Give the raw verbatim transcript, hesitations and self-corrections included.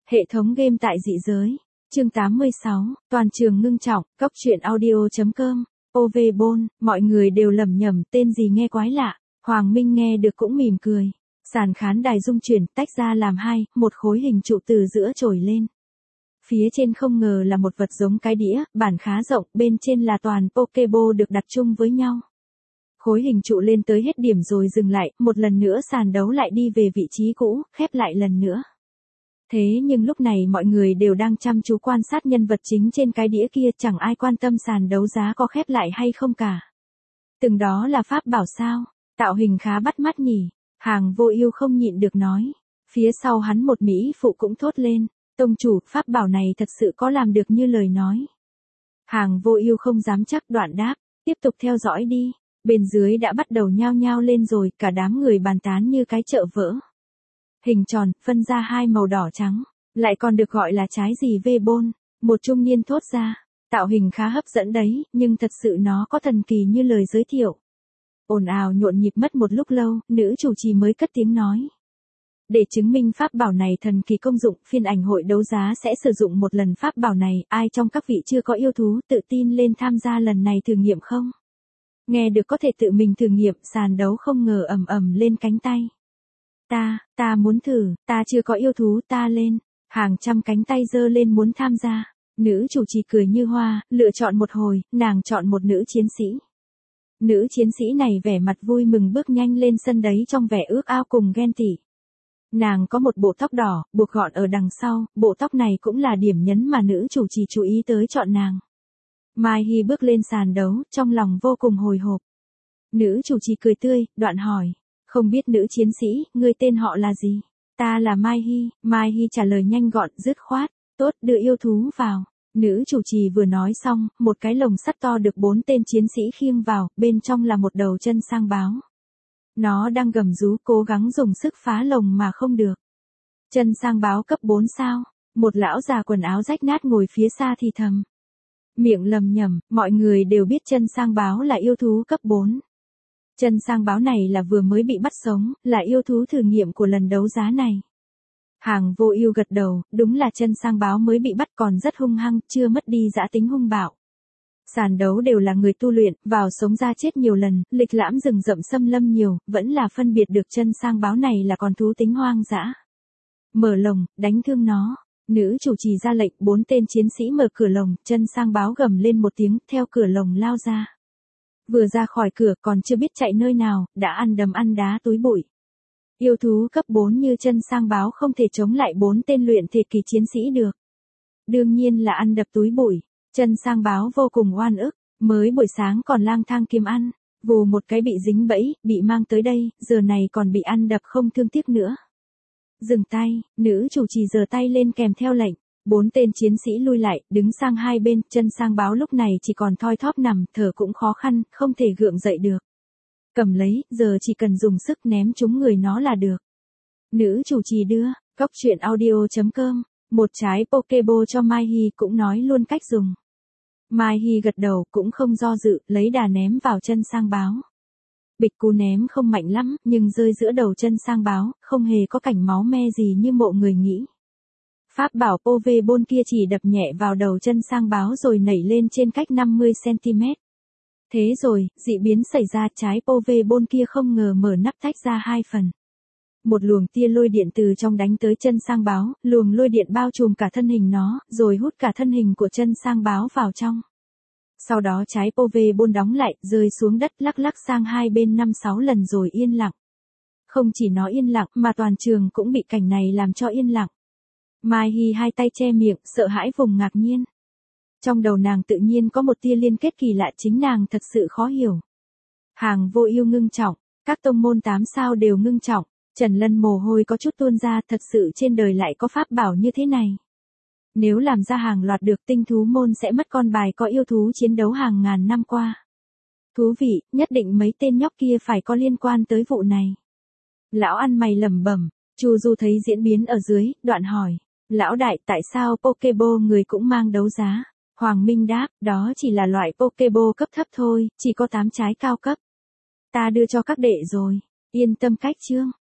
Hệ thống game tại dị giới. Chương tám mươi sáu, toàn trường ngưng trọng, cốc truyện audio.com, ô vê Bôn, mọi người đều lẩm nhẩm tên gì nghe quái lạ, Hoàng Minh nghe được cũng mỉm cười. Sàn khán đài rung chuyển, tách ra làm hai, một khối hình trụ từ giữa trồi lên. Phía trên không ngờ là một vật giống cái đĩa, bản khá rộng, bên trên là toàn Pokeball được đặt chung với nhau. Khối hình trụ lên tới hết điểm rồi dừng lại, một lần nữa sàn đấu lại đi về vị trí cũ, khép lại lần nữa. Thế nhưng lúc này mọi người đều đang chăm chú quan sát nhân vật chính trên cái đĩa kia, chẳng ai quan tâm sàn đấu giá có khép lại hay không cả. Từng đó là pháp bảo sao, tạo hình khá bắt mắt nhỉ, Hàng Vô Ưu không nhịn được nói. Phía sau hắn một mỹ phụ cũng thốt lên, tông chủ, pháp bảo này thật sự có làm được như lời nói. Hàng Vô Ưu không dám chắc, đoạn đáp, tiếp tục theo dõi đi. Bên dưới đã bắt đầu nhao nhao lên rồi, cả đám người bàn tán như cái chợ vỡ. Hình tròn, phân ra hai màu đỏ trắng, lại còn được gọi là trái gì vê bôn, một trung niên thốt ra, tạo hình khá hấp dẫn đấy, nhưng thật sự nó có thần kỳ như lời giới thiệu. Ồn ào nhộn nhịp mất một lúc lâu, nữ chủ trì mới cất tiếng nói. Để chứng minh pháp bảo này thần kỳ công dụng, phiên ảnh hội đấu giá sẽ sử dụng một lần pháp bảo này, ai trong các vị chưa có yêu thú tự tin lên tham gia lần này thử nghiệm không? Nghe được có thể tự mình thử nghiệm, sàn đấu không ngờ ầm ầm lên cánh tay. Ta, ta muốn thử, ta chưa có yêu thú, ta lên. Hàng trăm cánh tay giơ lên muốn tham gia. Nữ chủ trì cười như hoa, lựa chọn một hồi, nàng chọn một nữ chiến sĩ. Nữ chiến sĩ này vẻ mặt vui mừng bước nhanh lên sân đấy trong vẻ ước ao cùng ghen tị. Nàng có một bộ tóc đỏ, buộc gọn ở đằng sau, bộ tóc này cũng là điểm nhấn mà nữ chủ trì chú ý tới chọn nàng. Mai Hy bước lên sàn đấu, trong lòng vô cùng hồi hộp. Nữ chủ trì cười tươi, đoạn hỏi. Không biết nữ chiến sĩ, ngươi tên họ là gì? Ta là Mai Hy. Mai Hy trả lời nhanh gọn, dứt khoát. Tốt, đưa yêu thú vào. Nữ chủ trì vừa nói xong, một cái lồng sắt to được bốn tên chiến sĩ khiêng vào, bên trong là một đầu chân sang báo. Nó đang gầm rú cố gắng dùng sức phá lồng mà không được. Chân sang báo cấp bốn sao? Một lão già quần áo rách nát ngồi phía xa thì thầm. Miệng lầm nhầm, mọi người đều biết chân sang báo là yêu thú cấp bốn. Chân sang báo này là vừa mới bị bắt sống, là yêu thú thử nghiệm của lần đấu giá này. Hàng Vô Ưu gật đầu, đúng là chân sang báo mới bị bắt còn rất hung hăng, chưa mất đi dã tính hung bạo. Sàn đấu đều là người tu luyện, vào sống ra chết nhiều lần, lịch lãm rừng rậm xâm lâm nhiều, vẫn là phân biệt được chân sang báo này là con thú tính hoang dã. Mở lồng, đánh thương nó. Nữ chủ trì ra lệnh, bốn tên chiến sĩ mở cửa lồng, chân sang báo gầm lên một tiếng, theo cửa lồng lao ra. Vừa ra khỏi cửa còn chưa biết chạy nơi nào, đã ăn đấm ăn đá túi bụi. Yêu thú cấp bốn như chân sang báo không thể chống lại bốn tên luyện thể kỳ chiến sĩ được. Đương nhiên là ăn đập túi bụi. Chân sang báo vô cùng oan ức, mới buổi sáng còn lang thang kiếm ăn, vù một cái bị dính bẫy, bị mang tới đây, giờ này còn bị ăn đập không thương tiếc nữa. Dừng tay, nữ chủ trì giơ tay lên kèm theo lệnh. Bốn tên chiến sĩ lui lại, đứng sang hai bên, chân sang báo lúc này chỉ còn thoi thóp nằm, thở cũng khó khăn, không thể gượng dậy được. Cầm lấy, giờ chỉ cần dùng sức ném trúng người nó là được. Nữ chủ trì đưa, cốc truyện audio.com, một trái Pokeball cho Mai Hy cũng nói luôn cách dùng. Mai Hy gật đầu, cũng không do dự, lấy đà ném vào chân sang báo. Bịch cú ném không mạnh lắm, nhưng rơi giữa đầu chân sang báo, không hề có cảnh máu me gì như mộ người nghĩ. Pháp bảo Pokeball kia chỉ đập nhẹ vào đầu chân sang báo rồi nảy lên trên cách năm mươi xăng-ti-mét. Thế rồi, dị biến xảy ra, trái Pokeball kia không ngờ mở nắp tách ra hai phần. Một luồng tia lôi điện từ trong đánh tới chân sang báo, luồng lôi điện bao trùm cả thân hình nó, rồi hút cả thân hình của chân sang báo vào trong. Sau đó trái Pokeball đóng lại, rơi xuống đất lắc lắc sang hai bên năm sáu lần rồi yên lặng. Không chỉ nó yên lặng mà toàn trường cũng bị cảnh này làm cho yên lặng. Mai Hy hai tay che miệng, sợ hãi vùng ngạc nhiên. Trong đầu nàng tự nhiên có một tia liên kết kỳ lạ, chính nàng thật sự khó hiểu. Hàng Vô Ưu ngưng trọng, các tông môn tám sao đều ngưng trọng, Trần Lân mồ hôi có chút tuôn ra, thật sự trên đời lại có pháp bảo như thế này. Nếu làm ra hàng loạt được, tinh thú môn sẽ mất con bài có yêu thú chiến đấu hàng ngàn năm qua. Thú vị, nhất định mấy tên nhóc kia phải có liên quan tới vụ này. Lão ăn mày lẩm bẩm, Chu Du thấy diễn biến ở dưới, đoạn hỏi. Lão đại, tại sao Pokeball người cũng mang đấu giá? Hoàng Minh đáp, đó chỉ là loại Pokeball cấp thấp thôi, chỉ có tám trái cao cấp. Ta đưa cho các đệ rồi, yên tâm cách chương.